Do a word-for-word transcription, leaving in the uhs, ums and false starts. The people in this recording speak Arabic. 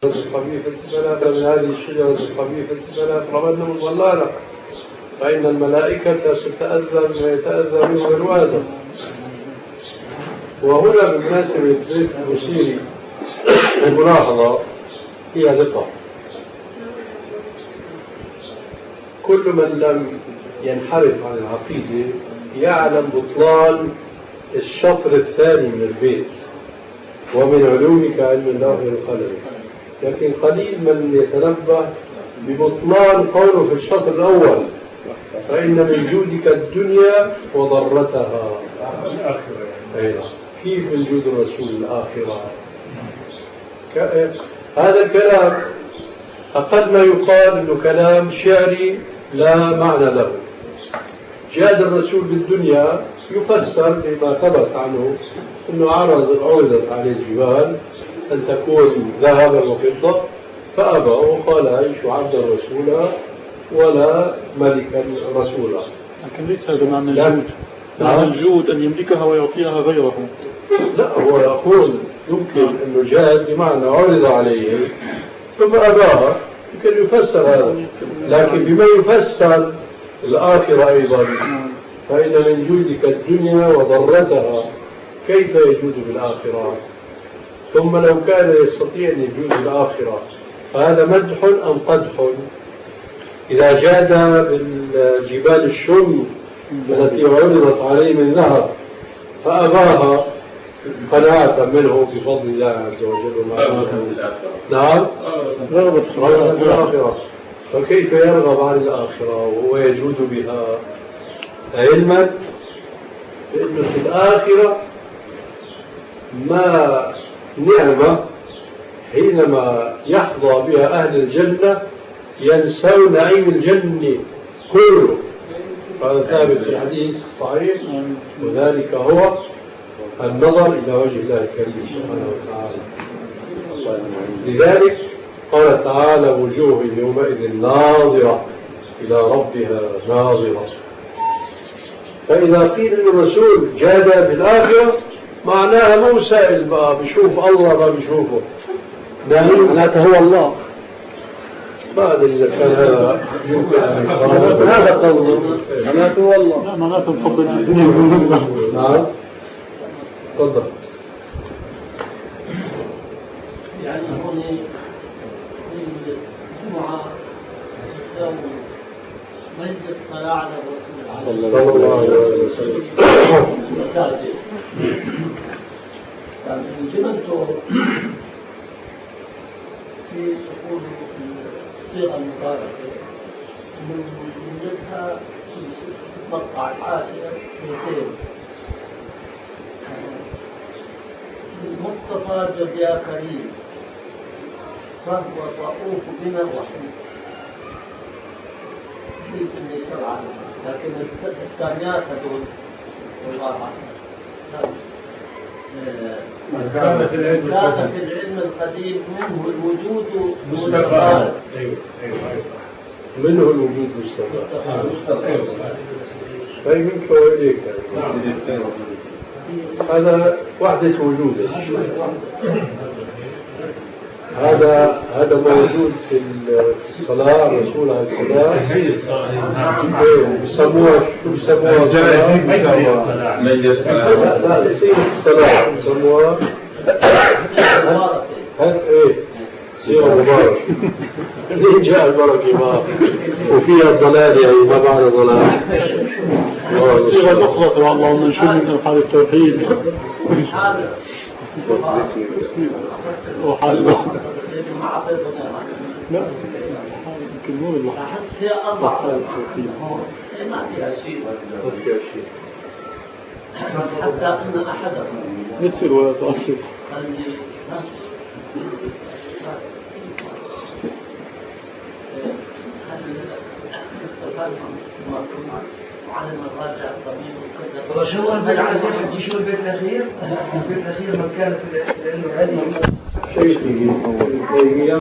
الخبيثة فلا من هذه الشجرة الخبيثة فلا يقربن مصلانا فإن الملائكة تتأذى ما يتأذى منه بنو آدم. وهنا بالمناسبة البيت المشير الملاحظة هي دقة. كل من لم ينحرف عن العقيدة يعلم بطلان الشطر الثاني من البيت ومن علومك علم الله والقلم، لكن قليل من يتنبه ببطلان قوله في الشطر الأول فإن من جودك الدنيا وضرتها. كيف من جود الرسول الآخرة؟ هذا الكلام أقل ما يقال إنه كلام شعري لا معنى له. جاد الرسول بالدنيا يفسر بما ثبت عنه أنه عرض عرضت عليه الجبال أن تكون ذهبا وفضة فأبى وقال أعيش عبدا رسولا ولا ملكا رسولا. لكن ليس هذا معنى الجود. معنى الجود أن يملكها ويعطيها غيره. لا، هو يقول يمكن أنه جاد بمعنى عرض عليه ثم أباها، يمكن يفسر هذا، لكن بما يفسر الآخرة أيضا فإن من جودك الدنيا وضرتها كيف يجود بالآخرة؟ ثم لو كان يستطيع أن يجود بالآخرة فهذا مدح أم قدح؟ إذا جاد بالجبال الشم التي عرضت عليه من ذهب فأباها قناعة منه بفضل الله عز وجل وما نعم رغبة بالآخرة، فكيف يرغب عن الآخرة وهو يجود بها؟ علما بأنه في الآخرة ما نعمة حينما يحظى بها أهل الجنة ينسون نعيم الجنة كله. هذا ثابت في الحديث صحيح، وذلك هو النظر إلى وجه الله الكريم سبحانه وتعالى. لذلك قال تعالى وجوه يومئذ ناظرة إلى ربها ناظرة. فإذا قيل للرسول جاد بالآخرة معناها مو سائل بقى بشوف الله ما بشوفه، معناته هو الله. ما أدري إذا كان هذا يمكن أن يقال هذا قول معناته هو الله. لا معناته مفضل الدنيا. نعم تفضل. يعني هون الجمعة مجلس صلاة على الرسول صلى الله عليه وسلم. يعني جملته في تقول الصيغة المباركة من وجدها مقطع الحاشية اثنتين المصطفى جد يا كريم فهو رؤوف بنا رحيم. في كل سبعة لكن الثانيات هذول والله كان في العلم القديم منه الوجود مستقبل. ايوه ايوه منه الوجود مستقبل. فيمكن وإليك هذا وحدة وجود. هذا هذا موجود في الصلاة. الرسول عليه السلام بيسموها شو بيسموها؟ لا لا سيرة الصلاة بيسموها ايه سيرة مباركة. ليه جاء البركة معه وفيها الضلال يعني ما بعد ضلال. صيغة أخرى اللهم نشر من حال التوحيد وحال لا يمكن نور الله ما فيها شيء حتى أن أحدهم يسر ولا تؤثر. وعلم الراجع الطبيب وكذا. رشوا هل عندك تشوف البيت الأخير؟ البيت الأخير ما كانت لأنه علم شيء